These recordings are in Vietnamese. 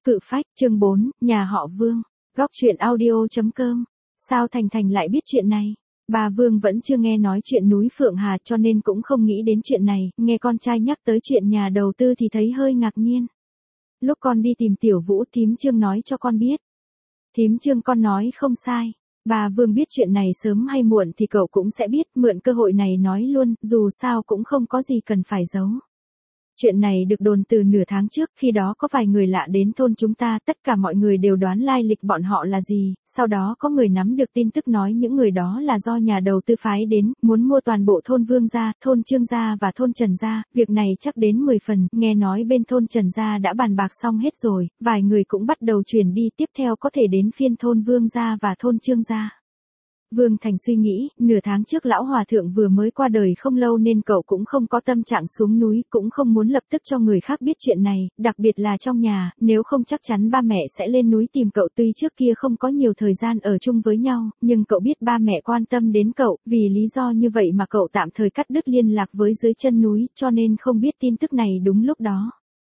Cự phách, chương 4, nhà họ Vương. Góc truyện audio.com. Sao Thành Thành lại biết chuyện này? Bà Vương vẫn chưa nghe nói chuyện núi Phượng Hà cho nên cũng không nghĩ đến chuyện này, nghe con trai nhắc tới chuyện nhà đầu tư thì thấy hơi ngạc nhiên. Lúc con đi tìm Tiểu Vũ, thím Trương nói cho con biết. Thím Trương con nói không sai. Bà Vương biết chuyện này sớm hay muộn thì cậu cũng sẽ biết, mượn cơ hội này nói luôn, dù sao cũng không có gì cần phải giấu. Chuyện này được đồn từ nửa tháng trước, khi đó có vài người lạ đến thôn chúng ta, tất cả mọi người đều đoán lai lịch bọn họ là gì, sau đó có người nắm được tin tức nói những người đó là do nhà đầu tư phái đến, muốn mua toàn bộ thôn Vương gia, thôn Trương gia và thôn Trần gia, việc này chắc đến 10 phần, nghe nói bên thôn Trần gia đã bàn bạc xong hết rồi, vài người cũng bắt đầu chuyển đi, tiếp theo có thể đến phiên thôn Vương gia và thôn Trương gia. Vương Thành suy nghĩ, nửa tháng trước lão hòa thượng vừa mới qua đời không lâu nên cậu cũng không có tâm trạng xuống núi, cũng không muốn lập tức cho người khác biết chuyện này, đặc biệt là trong nhà, nếu không chắc chắn ba mẹ sẽ lên núi tìm cậu. Tuy trước kia không có nhiều thời gian ở chung với nhau, nhưng cậu biết ba mẹ quan tâm đến cậu, vì lý do như vậy mà cậu tạm thời cắt đứt liên lạc với dưới chân núi, cho nên không biết tin tức này đúng lúc đó.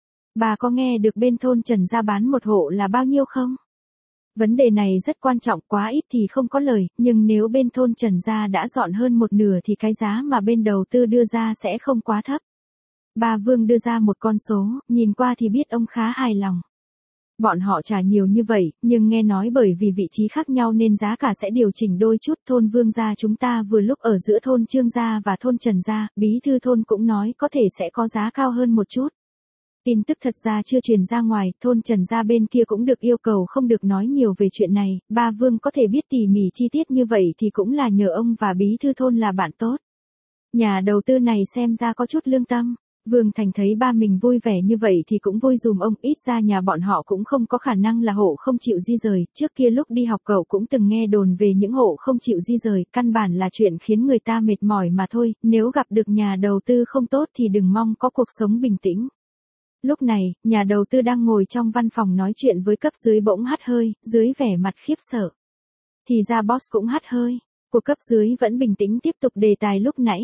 Bà có nghe được bên thôn Trần gia bán một hộ là bao nhiêu không? Vấn đề này rất quan trọng, quá ít thì không có lời, nhưng nếu bên thôn Trần gia đã dọn hơn một nửa thì cái giá mà bên đầu tư đưa ra sẽ không quá thấp. Bà Vương đưa ra một con số, nhìn qua thì biết ông khá hài lòng. Bọn họ trả nhiều như vậy, nhưng nghe nói bởi vì vị trí khác nhau nên giá cả sẽ điều chỉnh đôi chút. Thôn Vương gia chúng ta vừa lúc ở giữa thôn Trương gia và thôn Trần gia, bí thư thôn cũng nói có thể sẽ có giá cao hơn một chút. Tin tức thật ra chưa truyền ra ngoài, thôn Trần gia bên kia cũng được yêu cầu không được nói nhiều về chuyện này, ba Vương có thể biết tỉ mỉ chi tiết như vậy thì cũng là nhờ ông và bí thư thôn là bạn tốt. Nhà đầu tư này xem ra có chút lương tâm. Vương Thành thấy ba mình vui vẻ như vậy thì cũng vui dùm ông, ít ra nhà bọn họ cũng không có khả năng là hộ không chịu di rời, trước kia lúc đi học cậu cũng từng nghe đồn về những hộ không chịu di rời, căn bản là chuyện khiến người ta mệt mỏi mà thôi, nếu gặp được nhà đầu tư không tốt thì đừng mong có cuộc sống bình tĩnh. Lúc này, nhà đầu tư đang ngồi trong văn phòng nói chuyện với cấp dưới bỗng hắt hơi, dưới vẻ mặt khiếp sợ. Thì ra boss cũng hắt hơi, của cấp dưới vẫn bình tĩnh tiếp tục đề tài lúc nãy.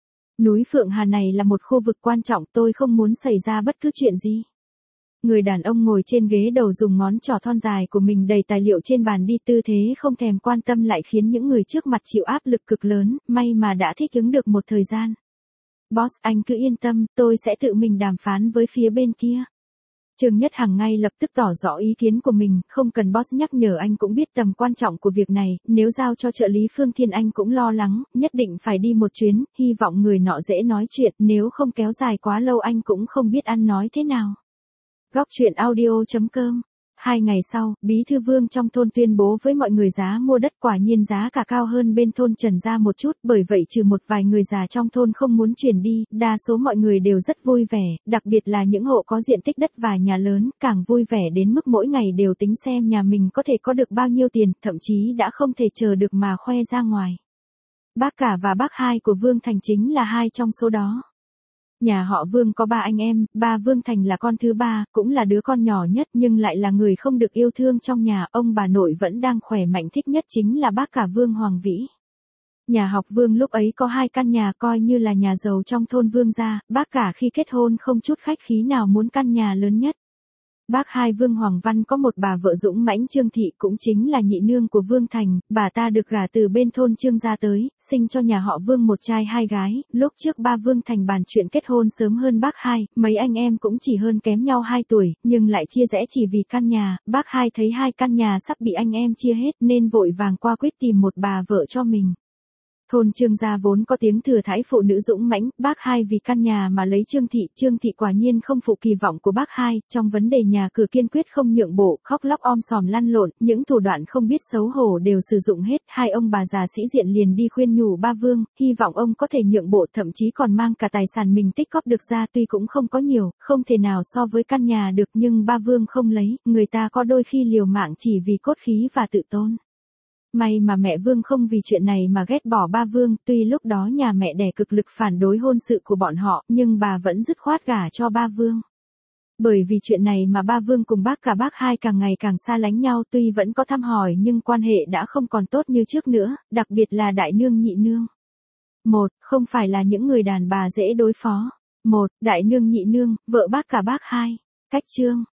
Núi Phượng Hà này là một khu vực quan trọng, tôi không muốn xảy ra bất cứ chuyện gì. Người đàn ông ngồi trên ghế đầu dùng ngón trỏ thon dài của mình đẩy tài liệu trên bàn đi, tư thế không thèm quan tâm lại khiến những người trước mặt chịu áp lực cực lớn, may mà đã thích ứng được một thời gian. Boss, anh cứ yên tâm, tôi sẽ tự mình đàm phán với phía bên kia. Trương Nhất Hằng ngay lập tức tỏ rõ ý kiến của mình, không cần boss nhắc nhở anh cũng biết tầm quan trọng của việc này, nếu giao cho trợ lý Phương Thiên anh cũng lo lắng, nhất định phải đi một chuyến, hy vọng người nọ dễ nói chuyện, nếu không kéo dài quá lâu anh cũng không biết ăn nói thế nào. Góc truyện audio.com. 2 ngày sau, bí thư Vương trong thôn tuyên bố với mọi người giá mua đất, quả nhiên giá cả cao hơn bên thôn Trần gia một chút, bởi vậy trừ một vài người già trong thôn không muốn chuyển đi, đa số mọi người đều rất vui vẻ, đặc biệt là những hộ có diện tích đất và nhà lớn, càng vui vẻ đến mức mỗi ngày đều tính xem nhà mình có thể có được bao nhiêu tiền, thậm chí đã không thể chờ được mà khoe ra ngoài. Bác cả và bác hai của Vương Thành chính là hai trong số đó. Nhà họ Vương có 3 anh em, ba Vương Thành là con thứ 3, cũng là đứa con nhỏ nhất nhưng lại là người không được yêu thương trong nhà, ông bà nội vẫn đang khỏe mạnh, thích nhất chính là bác cả Vương Hoàng Vĩ. Nhà họ Vương lúc ấy có 2 căn nhà coi như là nhà giàu trong thôn Vương gia, bác cả khi kết hôn không chút khách khí nào muốn căn nhà lớn nhất. Bác hai Vương Hoàng Văn có một bà vợ dũng mãnh Trương Thị, cũng chính là nhị nương của Vương Thành, bà ta được gả từ bên thôn Trương gia tới, sinh cho nhà họ Vương một trai 2 gái, lúc trước ba Vương Thành bàn chuyện kết hôn sớm hơn bác hai, mấy anh em cũng chỉ hơn kém nhau 2 tuổi, nhưng lại chia rẽ chỉ vì căn nhà, bác hai thấy 2 căn nhà sắp bị anh em chia hết nên vội vàng qua quyết tìm một bà vợ cho mình. Thôn Trương gia vốn có tiếng thừa thãi phụ nữ dũng mãnh, bác hai vì căn nhà mà lấy Trương Thị quả nhiên không phụ kỳ vọng của bác hai, trong vấn đề nhà cửa kiên quyết không nhượng bộ, khóc lóc om sòm lăn lộn, những thủ đoạn không biết xấu hổ đều sử dụng hết, hai ông bà già sĩ diện liền đi khuyên nhủ ba Vương, hy vọng ông có thể nhượng bộ, thậm chí còn mang cả tài sản mình tích góp được ra, tuy cũng không có nhiều, không thể nào so với căn nhà được, nhưng ba Vương không lấy, người ta có đôi khi liều mạng chỉ vì cốt khí và tự tôn. May mà mẹ Vương không vì chuyện này mà ghét bỏ ba Vương, tuy lúc đó nhà mẹ đẻ cực lực phản đối hôn sự của bọn họ, nhưng bà vẫn dứt khoát gả cho ba Vương. Bởi vì chuyện này mà ba Vương cùng bác cả bác hai càng ngày càng xa lánh nhau, tuy vẫn có thăm hỏi nhưng quan hệ đã không còn tốt như trước nữa, đặc biệt là đại nương nhị nương. Không phải là những người đàn bà dễ đối phó. Đại nương nhị nương, vợ bác cả bác hai. Cách chương.